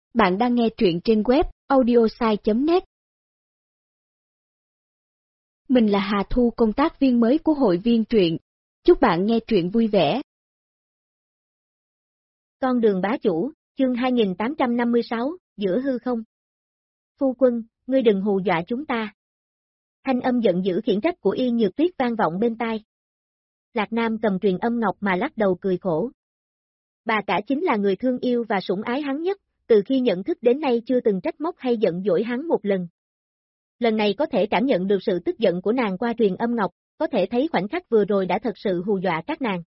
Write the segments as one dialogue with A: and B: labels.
A: Bạn đang nghe truyện trên web audiosai.net. Mình là Hà Thu, công tác viên mới của hội viên truyện. Chúc bạn nghe truyện vui vẻ.
B: Con đường bá chủ, chương 2856, giữa hư không. Phu quân, ngươi đừng hù dọa chúng ta. Thanh âm giận dữ khiển trách của Yên Nhược Tuyết vang vọng bên tai. Lạc Nam cầm truyền âm ngọc mà lắc đầu cười khổ. Bà cả chính là người thương yêu và sủng ái hắn nhất, từ khi nhận thức đến nay chưa từng trách móc hay giận dỗi hắn một lần. Lần này có thể cảm nhận được sự tức giận của nàng qua truyền âm ngọc, có thể thấy khoảnh khắc vừa rồi đã thật sự hù dọa các nàng.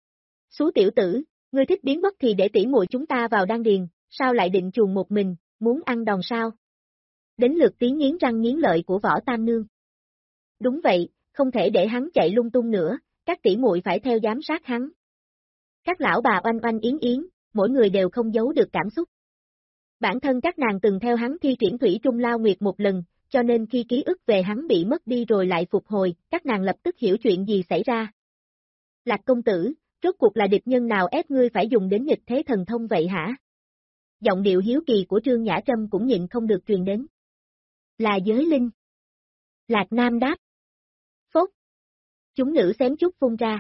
B: Xú tiểu tử, ngươi thích biến mất thì để tỉ muội chúng ta vào đan điền, sao lại định chuồng một mình, muốn ăn đòn sao? Đến lượt tiếng nghiến răng nghiến lợi của Võ Tam Nương. Đúng vậy, không thể để hắn chạy lung tung nữa, các tỉ muội phải theo giám sát hắn. Các lão bà oanh oanh yến yến, mỗi người đều không giấu được cảm xúc. Bản thân các nàng từng theo hắn thi triển thủy trung lao nguyệt một lần, cho nên khi ký ức về hắn bị mất đi rồi lại phục hồi, các nàng lập tức hiểu chuyện gì xảy ra. Lạc công tử, rốt cuộc là địch nhân nào ép ngươi phải dùng đến nghịch thế thần thông vậy hả? Giọng điệu hiếu kỳ của Trương Nhã Trâm cũng nhịn không được truyền đến. Là giới linh. Lạc Nam đáp. Phốt. Chúng nữ xém chút phun ra.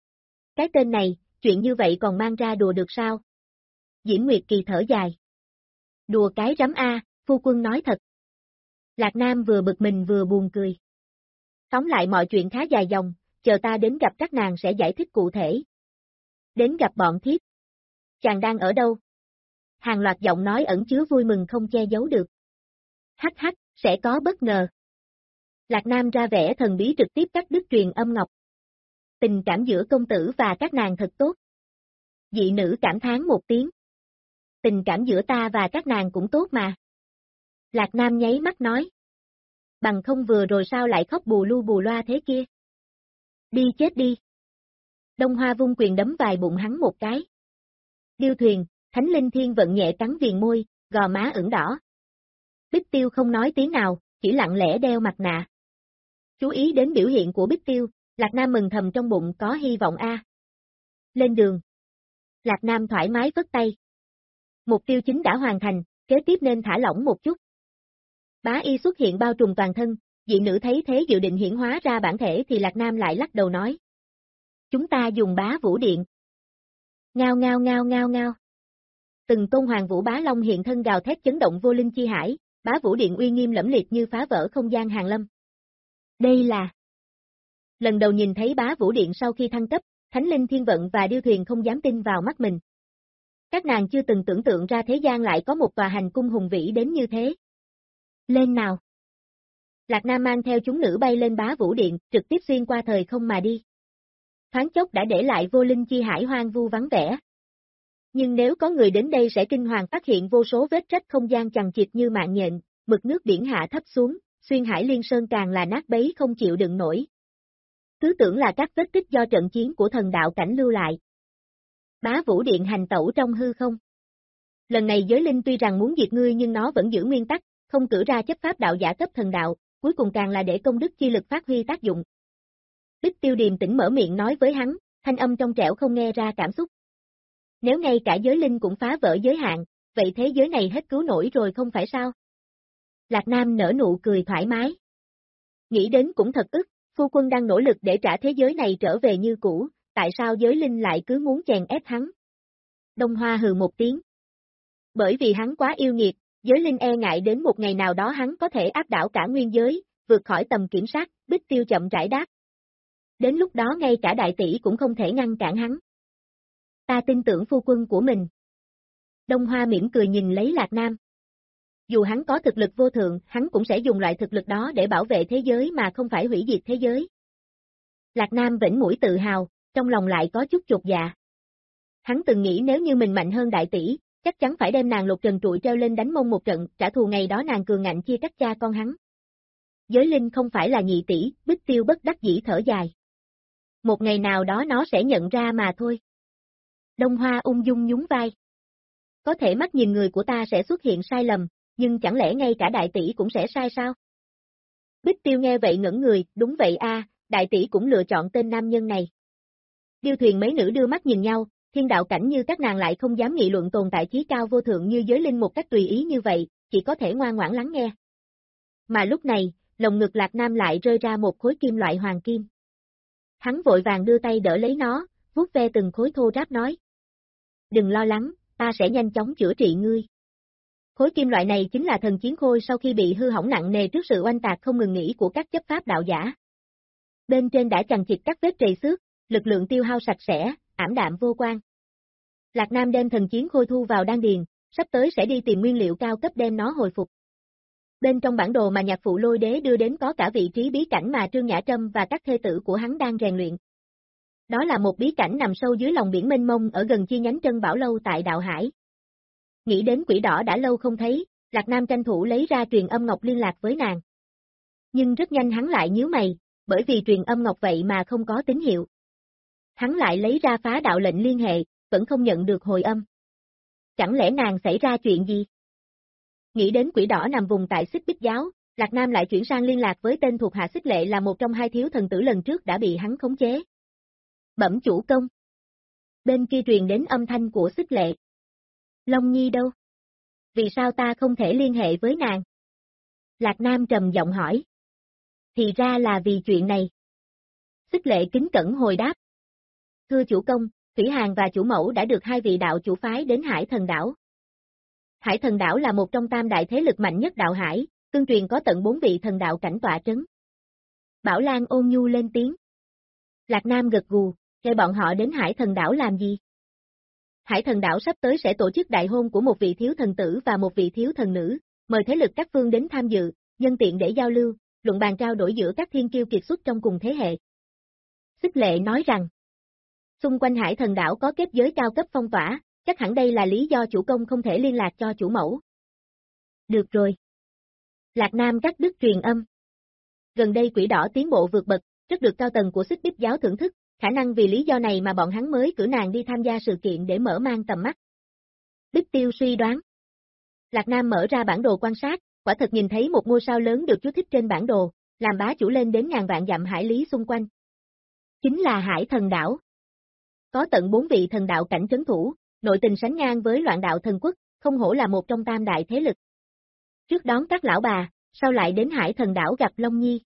B: Cái tên này, chuyện như vậy còn mang ra đùa được sao? Diễm Nguyệt Kỳ thở dài. Đùa cái rắm a, phu quân nói thật. Lạc Nam vừa bực mình vừa buồn cười. Tóm lại mọi chuyện khá dài dòng, chờ ta đến gặp các nàng sẽ giải thích cụ thể. Đến gặp bọn thiếp. Chàng đang ở đâu? Hàng loạt giọng nói ẩn chứa vui mừng không che giấu được. Hắc hắc, sẽ có bất ngờ. Lạc Nam ra vẻ thần bí trực tiếp cắt đứt truyền âm ngọc. Tình cảm giữa công tử và các nàng thật tốt. Dị nữ cảm thán một tiếng. Tình cảm giữa ta và các nàng cũng tốt mà. Lạc Nam nháy mắt nói. Bằng không vừa rồi sao lại khóc bù lu bù loa thế kia. Đi chết đi. Đông Hoa vung quyền đấm vài bụng hắn một cái. Điêu Thuyền, Thánh Linh Thiên vận nhẹ cắn viền môi, gò má ửng đỏ. Bích Tiêu không nói tiếng nào, chỉ lặng lẽ đeo mặt nạ. Chú ý đến biểu hiện của Bích Tiêu, Lạc Nam mừng thầm trong bụng có hy vọng a. Lên đường. Lạc Nam thoải mái vất tay. Mục tiêu chính đã hoàn thành, kế tiếp nên thả lỏng một chút. Bá y xuất hiện bao trùm toàn thân, dị nữ thấy thế dự định hiển hóa ra bản thể thì Lạc Nam lại lắc đầu nói. Chúng ta dùng bá vũ điện. Ngao ngao ngao ngao ngao. Từng tôn hoàng vũ bá long hiện thân gào thét chấn động vô linh chi hải, bá vũ điện uy nghiêm lẫm liệt như phá vỡ không gian hàng lâm. Đây là... Lần đầu nhìn thấy bá vũ điện sau khi thăng cấp, Thánh Linh Thiên Vận và Điêu Thuyền không dám tin vào mắt mình. Các nàng chưa từng tưởng tượng ra thế gian lại có một tòa hành cung hùng vĩ đến như thế. Lên nào! Lạc Nam mang theo chúng nữ bay lên bá vũ điện, trực tiếp xuyên qua thời không mà đi. Thoáng chốc đã để lại vô linh chi hải hoang vu vắng vẻ. Nhưng nếu có người đến đây sẽ kinh hoàng phát hiện vô số vết rách không gian chằng chịt như mạng nhện, mực nước biển hạ thấp xuống, xuyên hải liên sơn càng là nát bấy không chịu đựng nổi. Cứ tưởng là các vết tích do trận chiến của thần đạo cảnh lưu lại. Bá vũ điện hành tẩu trong hư không. Lần này giới linh tuy rằng muốn diệt ngươi nhưng nó vẫn giữ nguyên tắc, không cử ra chấp pháp đạo giả cấp thần đạo, cuối cùng càng là để công đức chi lực phát huy tác dụng. Bích Tiêu điềm tĩnh mở miệng nói với hắn, thanh âm trong trẻo không nghe ra cảm xúc. Nếu ngay cả giới linh cũng phá vỡ giới hạn, vậy thế giới này hết cứu nổi rồi không phải sao? Lạc Nam nở nụ cười thoải mái. Nghĩ đến cũng thật ức, phu quân đang nỗ lực để trả thế giới này trở về như cũ, tại sao giới linh lại cứ muốn chèn ép hắn? Đông Hoa hừ một tiếng. Bởi vì hắn quá yêu nghiệt, giới linh e ngại đến một ngày nào đó hắn có thể áp đảo cả nguyên giới, vượt khỏi tầm kiểm soát, Bích Tiêu chậm rãi đáp. Đến lúc đó ngay cả đại tỷ cũng không thể ngăn cản hắn. Ta tin tưởng phu quân của mình. Đông Hoa mỉm cười nhìn lấy Lạc Nam. Dù hắn có thực lực vô thượng, hắn cũng sẽ dùng loại thực lực đó để bảo vệ thế giới mà không phải hủy diệt thế giới. Lạc Nam vĩnh mũi tự hào, trong lòng lại có chút chột dạ. Hắn từng nghĩ nếu như mình mạnh hơn đại tỷ, chắc chắn phải đem nàng Lục Trần trụi treo lên đánh mông một trận, trả thù ngày đó nàng cường ngạnh chia cắt cha con hắn. Giới linh không phải là nhị tỷ, Bích Tiêu bất đắc dĩ thở dài. Một ngày nào đó nó sẽ nhận ra mà thôi. Đông Hoa ung dung nhún vai. Có thể mắt nhìn người của ta sẽ xuất hiện sai lầm, nhưng chẳng lẽ ngay cả đại tỷ cũng sẽ sai sao? Bích Tiêu nghe vậy ngẩn người, đúng vậy a, đại tỷ cũng lựa chọn tên nam nhân này. Điêu Thuyền mấy nữ đưa mắt nhìn nhau, thiên đạo cảnh như các nàng lại không dám nghị luận tồn tại chí cao vô thượng như giới linh một cách tùy ý như vậy, chỉ có thể ngoan ngoãn lắng nghe. Mà lúc này, lồng ngực Lạc Nam lại rơi ra một khối kim loại hoàng kim. Hắn vội vàng đưa tay đỡ lấy nó, vuốt ve từng khối thô ráp nói. Đừng lo lắng, ta sẽ nhanh chóng chữa trị ngươi. Khối kim loại này chính là thần chiến khôi sau khi bị hư hỏng nặng nề trước sự oanh tạc không ngừng nghỉ của các chấp pháp đạo giả. Bên trên đã chằng chịt các vết trầy xước, lực lượng tiêu hao sạch sẽ, ảm đạm vô quang. Lạc Nam đem thần chiến khôi thu vào đan điền, sắp tới sẽ đi tìm nguyên liệu cao cấp đem nó hồi phục. Bên trong bản đồ mà nhạc phụ Lôi Đế đưa đến có cả vị trí bí cảnh mà Trương Nhã Trâm và các thê tử của hắn đang rèn luyện. Đó là một bí cảnh nằm sâu dưới lòng biển mênh mông ở gần chi nhánh Trân Bảo Lâu tại Đạo Hải. Nghĩ đến quỷ đỏ đã lâu không thấy, Lạc Nam tranh thủ lấy ra truyền âm ngọc liên lạc với nàng. Nhưng rất nhanh hắn lại nhíu mày, bởi vì truyền âm ngọc vậy mà không có tín hiệu. Hắn lại lấy ra phá đạo lệnh liên hệ, vẫn không nhận được hồi âm. Chẳng lẽ nàng xảy ra chuyện gì? Nghĩ đến quỷ đỏ nằm vùng tại Xích Bích Giáo, Lạc Nam lại chuyển sang liên lạc với tên thuộc hạ Xích Lệ là một trong hai thiếu thần tử lần trước đã bị hắn khống chế. Bẩm chủ công. Bên kia truyền đến âm thanh của Xích Lệ. Long Nhi đâu? Vì sao ta không thể liên hệ với nàng? Lạc Nam trầm giọng hỏi. Thì ra là vì chuyện này. Xích Lệ kính cẩn hồi đáp. Thưa chủ công, Thủy Hàn và chủ mẫu đã được hai vị đạo chủ phái đến Hải Thần Đảo. Hải Thần Đảo là một trong tam đại thế lực mạnh nhất đạo hải, tương truyền có tận 4 vị thần đạo cảnh tọa trấn. Bảo Lan ôn nhu lên tiếng. Lạc Nam gật gù, kêu bọn họ đến Hải Thần Đảo làm gì? Hải Thần Đảo sắp tới sẽ tổ chức đại hôn của một vị thiếu thần tử và một vị thiếu thần nữ, mời thế lực các phương đến tham dự, nhân tiện để giao lưu, luận bàn trao đổi giữa các thiên kiêu kiệt xuất trong cùng thế hệ. Xích Lệ nói rằng, xung quanh Hải Thần Đảo có kết giới cao cấp phong tỏa, chắc hẳn đây là lý do chủ công không thể liên lạc cho chủ mẫu. Được rồi. Lạc Nam cắt đứt truyền âm. Gần đây quỷ đỏ tiến bộ vượt bậc, rất được cao tầng của Xích Bích Giáo thưởng thức, khả năng vì lý do này mà bọn hắn mới cử nàng đi tham gia sự kiện để mở mang tầm mắt. Bích Tiêu suy đoán. Lạc Nam mở ra bản đồ quan sát, quả thật nhìn thấy một ngôi sao lớn được chú thích trên bản đồ, làm bá chủ lên đến ngàn vạn dặm hải lý xung quanh. Chính là Hải Thần Đảo. Có tận 4 vị thần đạo cảnh trấn thủ, nội tình sánh ngang với Loạn Đạo Thần Quốc, không hổ là một trong tam đại thế lực. Trước đón các lão bà, sau lại đến Hải Thần Đảo gặp Long Nhi.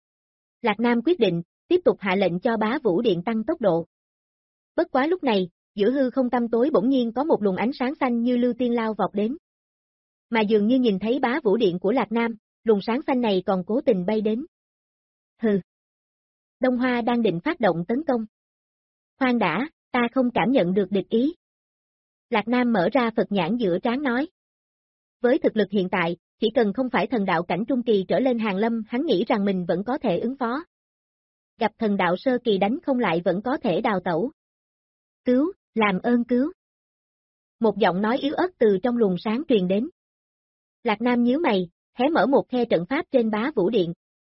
B: Lạc Nam quyết định, tiếp tục hạ lệnh cho bá vũ điện tăng tốc độ. Bất quá lúc này, giữa hư không tăm tối bỗng nhiên có một luồng ánh sáng xanh như lưu tiên lao vọt đến. Mà dường như nhìn thấy bá vũ điện của Lạc Nam, luồng sáng xanh này còn cố tình bay đến. Hừ. Đông Hoa đang định phát động tấn công. Khoan đã, ta không cảm nhận được địch ý. Lạc Nam mở ra Phật nhãn giữa trán nói. Với thực lực hiện tại, chỉ cần không phải thần đạo cảnh trung kỳ trở lên hàng lâm, hắn nghĩ rằng mình vẫn có thể ứng phó. Gặp thần đạo sơ kỳ đánh không lại vẫn có thể đào tẩu. Cứu, làm ơn cứu. Một giọng nói yếu ớt từ trong luồng sáng truyền đến. Lạc Nam nhíu mày, hé mở một khe trận pháp trên bá vũ điện.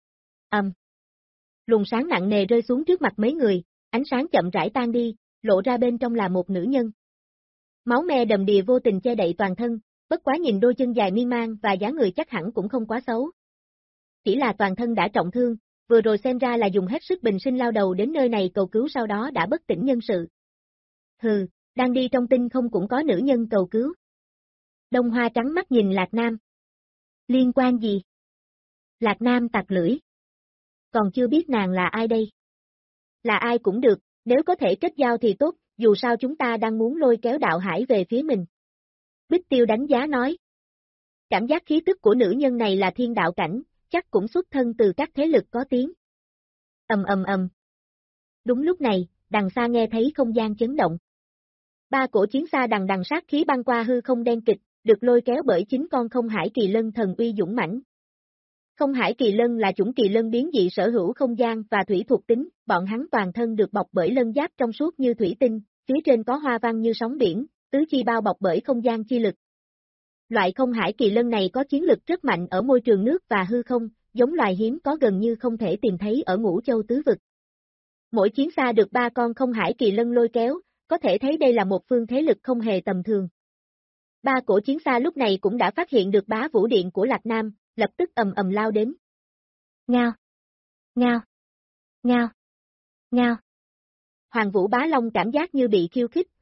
B: Luồng sáng nặng nề rơi xuống trước mặt mấy người, ánh sáng chậm rãi tan đi, lộ ra bên trong là một nữ nhân. Máu me đầm đìa vô tình che đậy toàn thân, bất quá nhìn đôi chân dài miên man và dáng người chắc hẳn cũng không quá xấu. Chỉ là toàn thân đã trọng thương, vừa rồi xem ra là dùng hết sức bình sinh lao đầu đến nơi này cầu cứu sau đó đã bất tỉnh nhân sự. Hừ, đang đi trong tinh không cũng có nữ nhân cầu cứu. Đông Hoa trắng mắt nhìn Lạc Nam. Liên quan gì? Lạc Nam tặc lưỡi. Còn chưa biết nàng là ai đây? Là ai cũng được, nếu có thể kết giao thì tốt, dù sao chúng ta đang muốn lôi kéo đạo hải về phía mình. Bích Tiêu đánh giá nói. Cảm giác khí tức của nữ nhân này là thiên đạo cảnh, chắc cũng xuất thân từ các thế lực có tiếng. Ầm. Đúng lúc này, đằng xa nghe thấy không gian chấn động. 3 cổ chiến xa đằng đằng sát khí băng qua hư không đen kịch, được lôi kéo bởi 9 con không hải kỳ lân thần uy dũng mãnh. Không hải kỳ lân là chủng kỳ lân biến dị sở hữu không gian và thủy thuộc tính, bọn hắn toàn thân được bọc bởi lân giáp trong suốt như thủy tinh, phía trên có hoa văn như sóng biển, tứ chi bao bọc bởi không gian chi lực. Loại không hải kỳ lân này có chiến lực rất mạnh ở môi trường nước và hư không, giống loài hiếm có gần như không thể tìm thấy ở Ngũ Châu tứ vực. Mỗi chiến xa được 3 con không hải kỳ lân lôi kéo, có thể thấy đây là một phương thế lực không hề tầm thường. 3 cổ chiến xa lúc này cũng đã phát hiện được bá vũ điện của Lạc Nam, lập tức ầm lao đến. Ngao! Ngao! Ngao! Ngao! Hoàng Vũ Bá Long cảm giác như bị khiêu khích,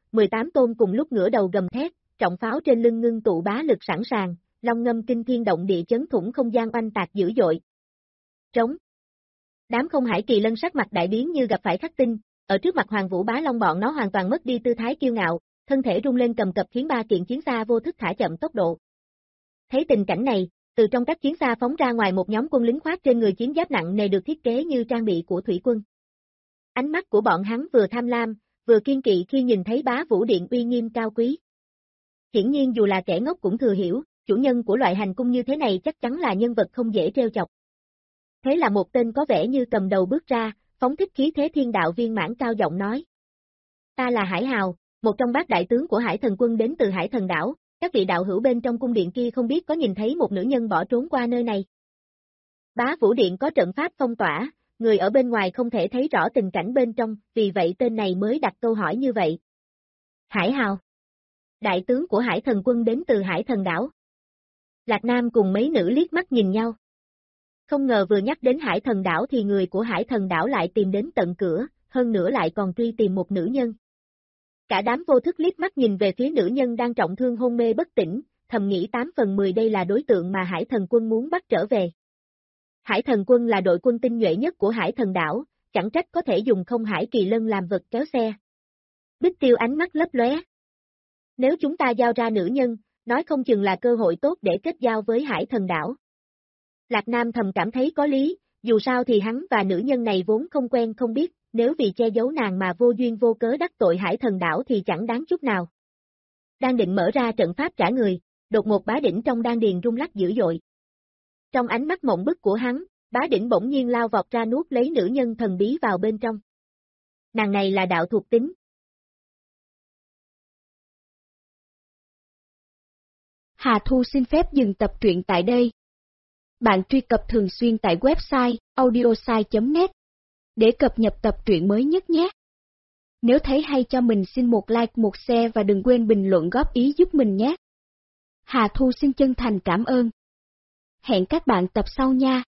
B: 18 tôn cùng lúc ngửa đầu gầm thét, trọng pháo trên lưng ngưng tụ bá lực sẵn sàng, long ngâm kinh thiên động địa chấn thủng không gian oanh tạc dữ dội. Trống. Đám Không Hải Kỳ Lân sắc mặt đại biến như gặp phải khắc tinh, ở trước mặt Hoàng Vũ Bá Long bọn nó hoàn toàn mất đi tư thái kiêu ngạo, thân thể rung lên cầm cập khiến 3 kiện chiến xa vô thức thả chậm tốc độ. Thấy tình cảnh này, từ trong các chiến xa phóng ra ngoài một nhóm quân lính khoác trên người chiến giáp nặng nề được thiết kế như trang bị của thủy quân. Ánh mắt của bọn hắn vừa tham lam, vừa kiên kỵ khi nhìn thấy Bá Vũ Điện uy nghiêm cao quý. Hiển nhiên dù là kẻ ngốc cũng thừa hiểu, chủ nhân của loại hành cung như thế này chắc chắn là nhân vật không dễ trêu chọc. Thế là một tên có vẻ như cầm đầu bước ra, phóng thích khí thế thiên đạo viên mãn cao giọng nói. Ta là Hải Hào, một trong bát đại tướng của Hải Thần Quân đến từ Hải Thần Đảo, các vị đạo hữu bên trong cung điện kia không biết có nhìn thấy một nữ nhân bỏ trốn qua nơi này. Bá Vũ Điện có trận pháp phong tỏa, người ở bên ngoài không thể thấy rõ tình cảnh bên trong, vì vậy tên này mới đặt câu hỏi như vậy. Hải Hào. Đại tướng của Hải Thần Quân đến từ Hải Thần Đảo. Lạc Nam cùng mấy nữ liếc mắt nhìn nhau. Không ngờ vừa nhắc đến Hải Thần Đảo thì người của Hải Thần Đảo lại tìm đến tận cửa, hơn nữa lại còn truy tìm một nữ nhân. Cả đám vô thức liếc mắt nhìn về phía nữ nhân đang trọng thương hôn mê bất tỉnh, thầm nghĩ 8 phần 10 đây là đối tượng mà Hải Thần Quân muốn bắt trở về. Hải Thần Quân là đội quân tinh nhuệ nhất của Hải Thần Đảo, chẳng trách có thể dùng Không Hải Kỳ Lân làm vật kéo xe. Bích Tiêu ánh mắt lấp lóe. Nếu chúng ta giao ra nữ nhân, nói không chừng là cơ hội tốt để kết giao với Hải Thần Đảo. Lạc Nam thầm cảm thấy có lý, dù sao thì hắn và nữ nhân này vốn không quen không biết, nếu vì che giấu nàng mà vô duyên vô cớ đắc tội Hải Thần Đảo thì chẳng đáng chút nào. Đang định mở ra trận pháp trả người, đột ngột bá đỉnh trong đan điền rung lắc dữ dội. Trong ánh mắt mộng bức của hắn, bá đỉnh bỗng nhiên lao vọt ra nuốt lấy nữ nhân thần bí vào bên trong. Nàng này là đạo thuộc tính.
A: Hà Thu xin phép dừng tập truyện tại đây. Bạn truy cập thường xuyên tại website audiosai.net để cập nhật tập truyện mới nhất nhé. Nếu thấy hay cho mình xin một like, một share và đừng quên bình luận góp ý giúp mình nhé. Hà Thu xin chân thành cảm ơn. Hẹn các bạn tập sau nha.